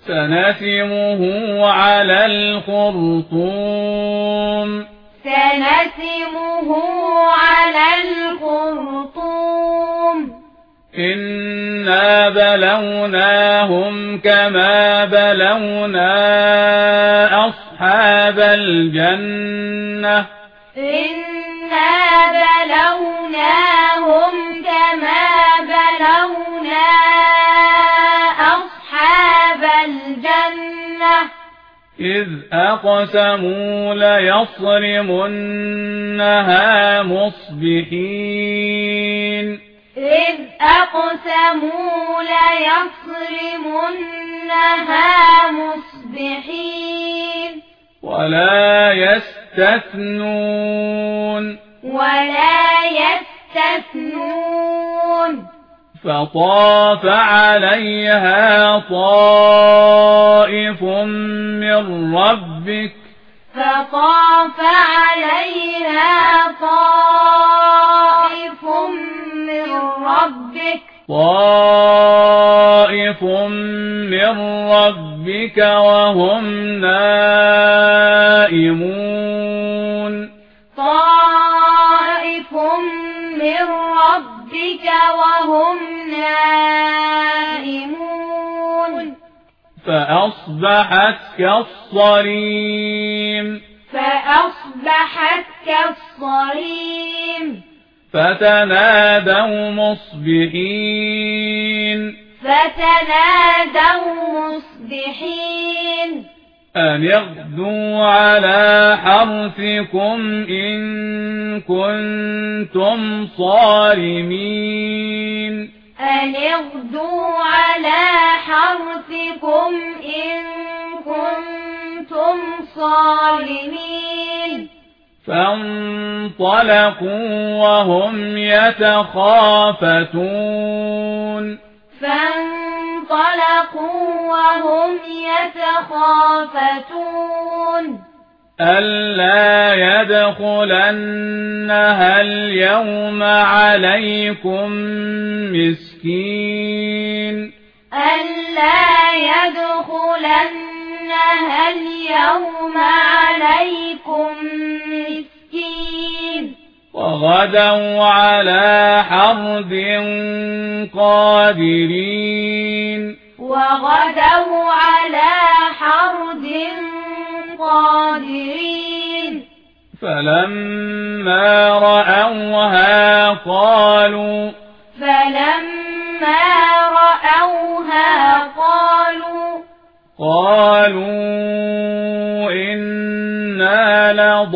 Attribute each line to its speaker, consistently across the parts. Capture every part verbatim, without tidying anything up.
Speaker 1: سنسمه على الخرطوم
Speaker 2: سنسمه على الخرطوم
Speaker 1: إنا بلوناهم كما بلونا أصحاب الجنة
Speaker 2: إنا بلوناهم كما بلونا أصحاب الجنة
Speaker 1: إذ أقسموا ليصرمنها مصبحين
Speaker 2: إذ أقسموا ليصرمنها مصبحين
Speaker 1: ولا يستثنون
Speaker 2: ولا يستثنون
Speaker 1: فطاف عليها طائف من ربك
Speaker 2: فطاف عليها طائف من ربك
Speaker 1: طائف من ربك وهم نائمون
Speaker 2: طائف من ربك وهم نائمون
Speaker 1: فأصبحت كالصريم
Speaker 2: فأصبحت كالصريم
Speaker 1: فتنادوا مصبحين
Speaker 2: فتنادوا مصبحين
Speaker 1: أن اغدوا على حرثكم إن كنتم صارمين
Speaker 2: أن اغدوا على حرثكم إن كنتم صارمين
Speaker 1: فانطلقوا وهم يتخافتون
Speaker 2: فانطلقوا وهم يتخافتون
Speaker 1: ألا يدخلنها اليوم عليكم مسكين
Speaker 2: ألا يدخلنها اليوم عليكم مسكين
Speaker 1: وغدوا على حرد قادرين
Speaker 2: وغدوا على حرد قادرين
Speaker 1: فلما رأوها قالوا
Speaker 2: فلما رأوها قالوا
Speaker 1: قالوا إنا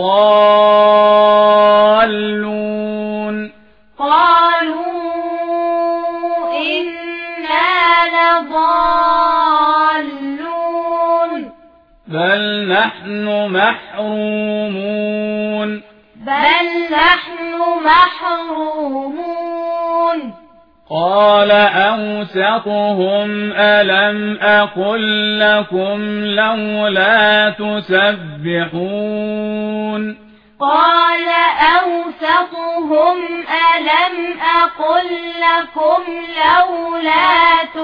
Speaker 1: لضالون
Speaker 2: قالوا إنا لضالون
Speaker 1: بل نحن محرومون
Speaker 2: بل نحن محرومون
Speaker 1: قال أوسطهم ألم أقل لكم لولا تسبحون
Speaker 2: قال أوسطهم ألم أقل لكم لولا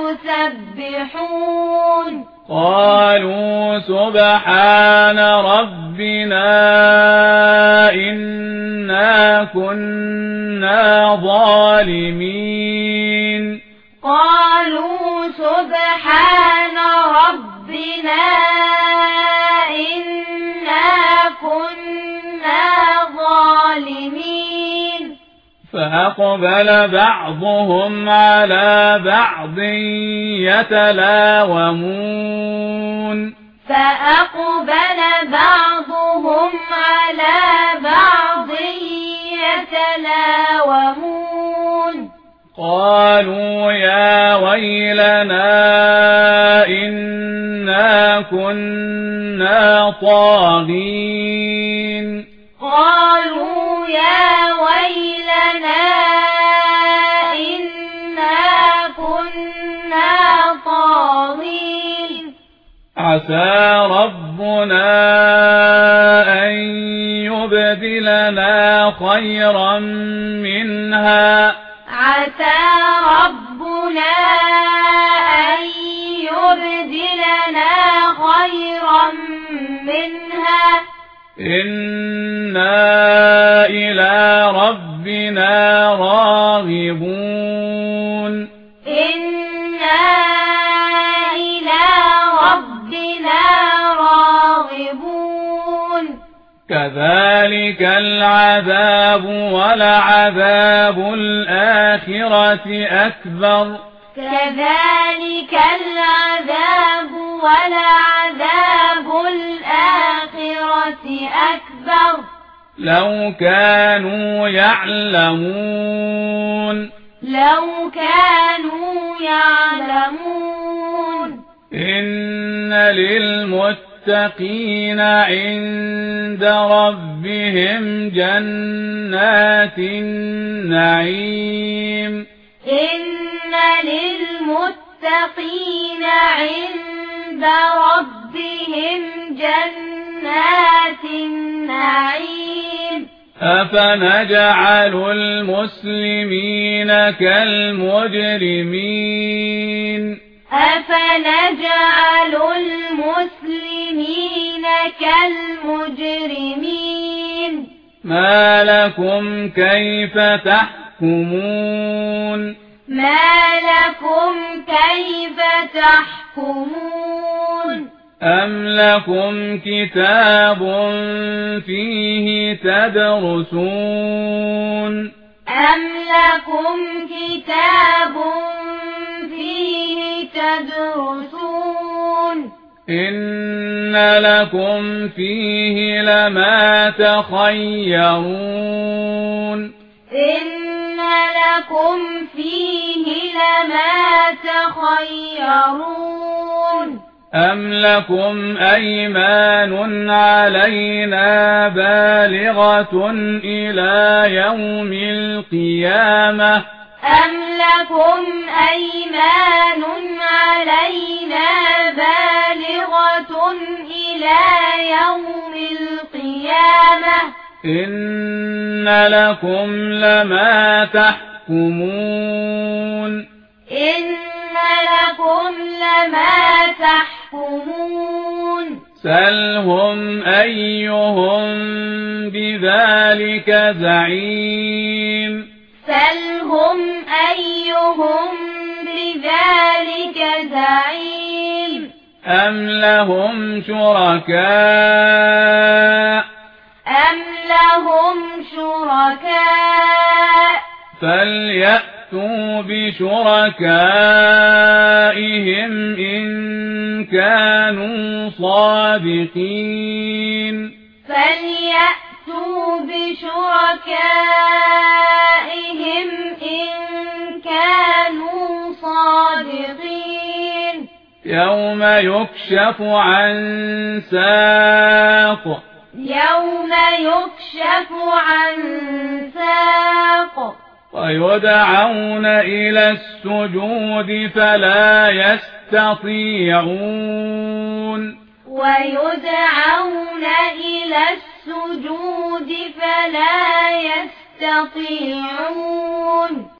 Speaker 2: تسبحون
Speaker 1: قالوا سبحان ربنا إنا كنا ظالمين
Speaker 2: قالوا سبحان ربنا إنا كنا ظالمين
Speaker 1: فأقبل بعضهم على بعض يتلاومون
Speaker 2: فأقبل بعضهم على بعض يتلاومون
Speaker 1: قالوا يا ويلنا إنا كنا طاغين
Speaker 2: قالوا يا ويلنا إنا كنا طاغين
Speaker 1: عسى ربنا أن يبدلنا خيرا منها
Speaker 2: عسى ربنا أن يبدلنا منها
Speaker 1: إنا إلى ربنا راغبون
Speaker 2: إنا إلى ربنا راغبون
Speaker 1: كذلك العذاب ولعذاب الآخرة أكبر
Speaker 2: كذلك العذاب ولعذاب الآخرة أكبر
Speaker 1: لو كانوا يعلمون
Speaker 2: لو كانوا يعلمون
Speaker 1: إن للمتقين عند ربهم جنات النعيم
Speaker 2: إن للمتقين عند ربهم جنات النعيم
Speaker 1: أفنجعل المسلمين كالمجرمين
Speaker 2: أفنجعل المسلمين كالمجرمين
Speaker 1: ما لكم كيف تحكمون
Speaker 2: ما لكم كيف تحكمون
Speaker 1: أم لكم كتاب فيه تدرسون
Speaker 2: أم لكم كتاب فيه تدرسون
Speaker 1: إن لكم فيه لما تخيرون
Speaker 2: إن لكم فيه لما تخيرون
Speaker 1: أم لكم أيمان علينا بالغة إلى يوم القيامة
Speaker 2: أم لكم أيمان علينا بالغة إلى يوم القيامة
Speaker 1: إن لكم لما تحكمون
Speaker 2: إن لكم لما تحكمون
Speaker 1: سلهم أيهم بذلك زعيم
Speaker 2: سلهم أيهم بذلك زعيم
Speaker 1: أم لهم شركاء
Speaker 2: أم لهم شركاء
Speaker 1: فليأتوا بشركائهم إن كانوا صادقين
Speaker 2: فليأتوا بشركائهم إن كانوا صادقين
Speaker 1: يوم يكشف عن ساق
Speaker 2: يوم يكشف عن ساق
Speaker 1: ويدعون إلى السجود فلا يستطيعون
Speaker 2: ويدعون إلى السجود فلا يستطيعون